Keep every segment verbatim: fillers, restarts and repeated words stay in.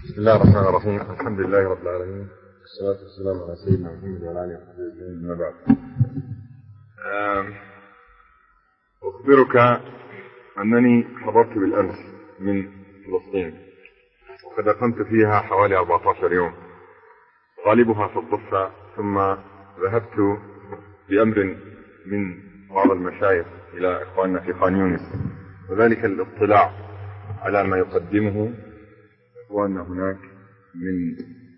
بسم الله الرحمن الرحيم. الحمد لله رب العالمين، والصلاة والسلام على سيدنا محمد وعلى آله وصحبه أجمعين. أما بعد، أخبرك أنني حضرت بالأمس من فلسطين، وقد أقمت فيها حوالي أربعة عشر يوم، غالبها في الضفة، ثم ذهبت بأمر من بعض المشايخ إلى إخواننا في خان يونس، وذلك الاطلاع على ما يقدمه إخواننا هناك من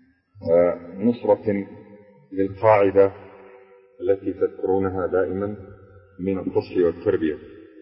نصرة للقاعدة التي تذكرونها دائما من التصفية والتربية.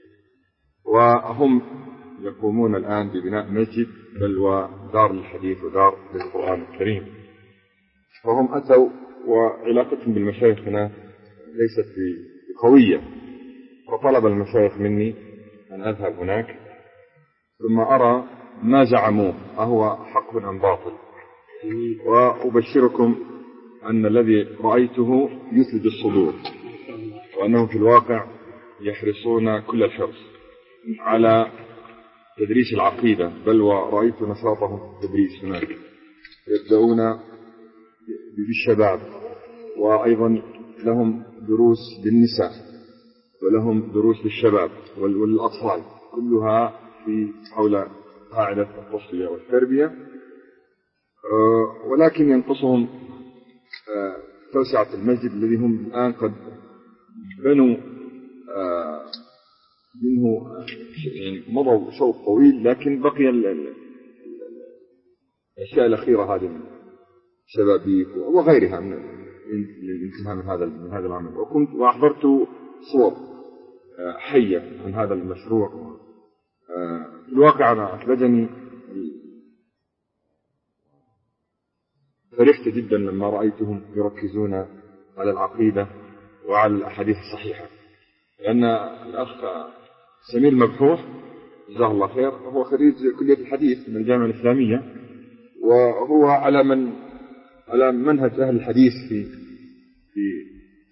وهم يقومون الآن ببناء مسجد، بل ودار للحديث ودار للقرآن الكريم. فهم أتوا، وعلاقتهم بالمشايخ هنا ليست قوية، فطلب المشايخ مني أن أذهب هناك ثم أرى ما زعموه أهو حق أم باطل. وأبشركم أن الذي رأيته يثلج الصدور، وأنهم في الواقع يحرصون كل الحرص على تدريس العقيدة، بل ورأيت نشاطهم في التدريس هناك، يبدأون بالشباب، وأيضا لهم دروس للنساء، ولهم دروس للشباب والأطفال، كلها في حول قاعدة التصفية والتربية. ولكن ينقصهم توسعة المسجد الذي هم الآن قد بنوا منه، يعني مضوا شوط طويل، لكن بقي الأشياء الأخيرة هذه، الشبابيك وغيرها من الانتهاء من هذا من هذا العمل. وكنت وأحضرت صور حية عن هذا المشروع. في الواقع أنا أحرجني، فرحت جدا لما رأيتهم يركزون على العقيدة وعلى الأحاديث الصحيحة، لأن الأخ سمير مبحوح جزاه الله خير هو خريج كلية الحديث من الجامعة الإسلامية، وهو على من على منهج أهل الحديث في في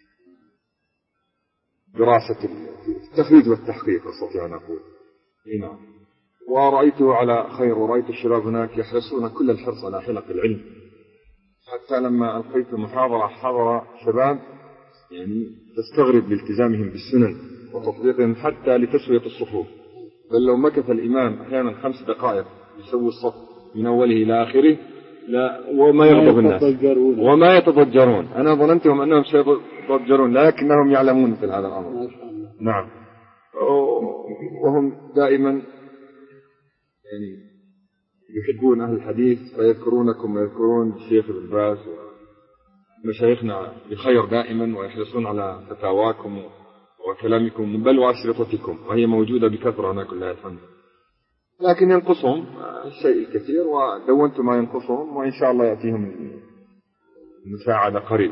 دراسة التخريج والتحقيق، أستطيع أن أقول. نعم. ورأيته على خير، ورأيت الشباب هناك يحرصون كل الحرص على حلق العلم، حتى لما ألقيت المحاضرة حضر شباب يعني تستغرب لالتزامهم بالسنن وتطبيقهم حتى لتسوية الصفوف، بل لو مكث الإمام أحيانا خمس دقائق يسوي الصف من أوله إلى آخره لا وما يغضب الناس وما يتضجرون. أنا ظننتهم أنهم سيتضجرون، لكنهم يعلمون مثل هذا الأمر. نعم. وهم دائما يعني يحبون أهل الحديث، فيذكرونكم ويذكرون الشيخ ابن باز ومشايخنا بخير دائما، ويحرصون على فتاواكم وكلامكم، بل وأشرطتكم، وهي موجودة بكثرة هناك لله الحمد. لكن ينقصهم الشيء الكثير، ودونت ما ينقصهم، وإن شاء الله يأتيهم المساعدة قريبا.